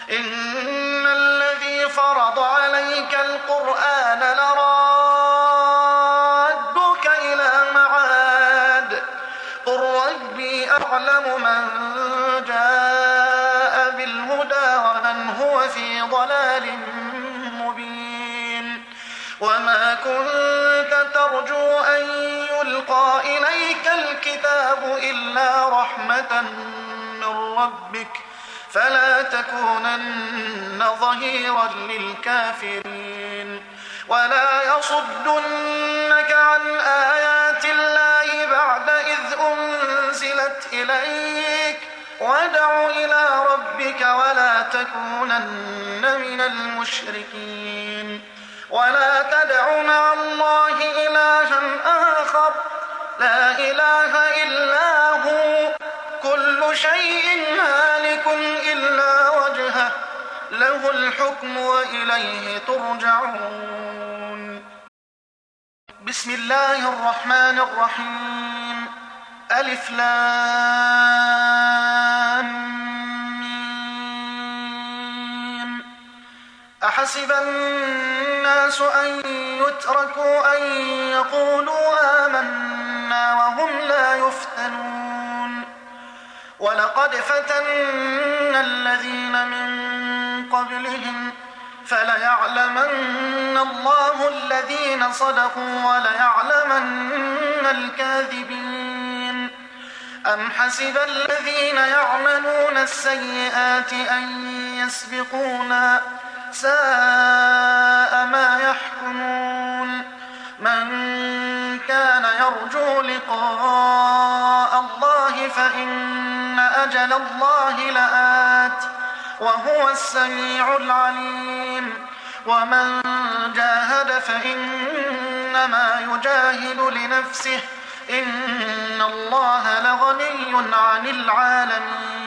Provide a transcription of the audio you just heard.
إن الذي فرض عليك القرآن لرادك إلى معاد قل ربي أعلم من جاء بالهدى ومن هو في ضلال مبين وما كنت ترجو أن يلقى إليك الكتاب إلا رحمة من ربك فلا تكونن ظهيرا للكافرين ولا يصدنك عن آيات الله بعد إذ أنزلت إليك وادع إلى ربك ولا تكونن من المشركين ولا تدع مع الله إلها آخر لا إله إلا هو كل شيء هالك إلا وجهه له الحكم وإليه ترجعون. بسم الله الرحمن الرحيم. ألف لام ميم. أحسب الناس أن يتركوا أن يقولوا آمنا وهم لا يفتنون ولقد فتنا الذين من قبلهم فليعلمن الله الذين صدقوا وليعلمن الكاذبين. أم حسب الذين يعملون السيئات أن يسبقونا ساء ما يحكمون. من كان يرجو لقاء الله فإن أجل الله لآت وهو السميع العليم. ومن جاهد فإنما يجاهد لنفسه إن الله لغني عن العالمين.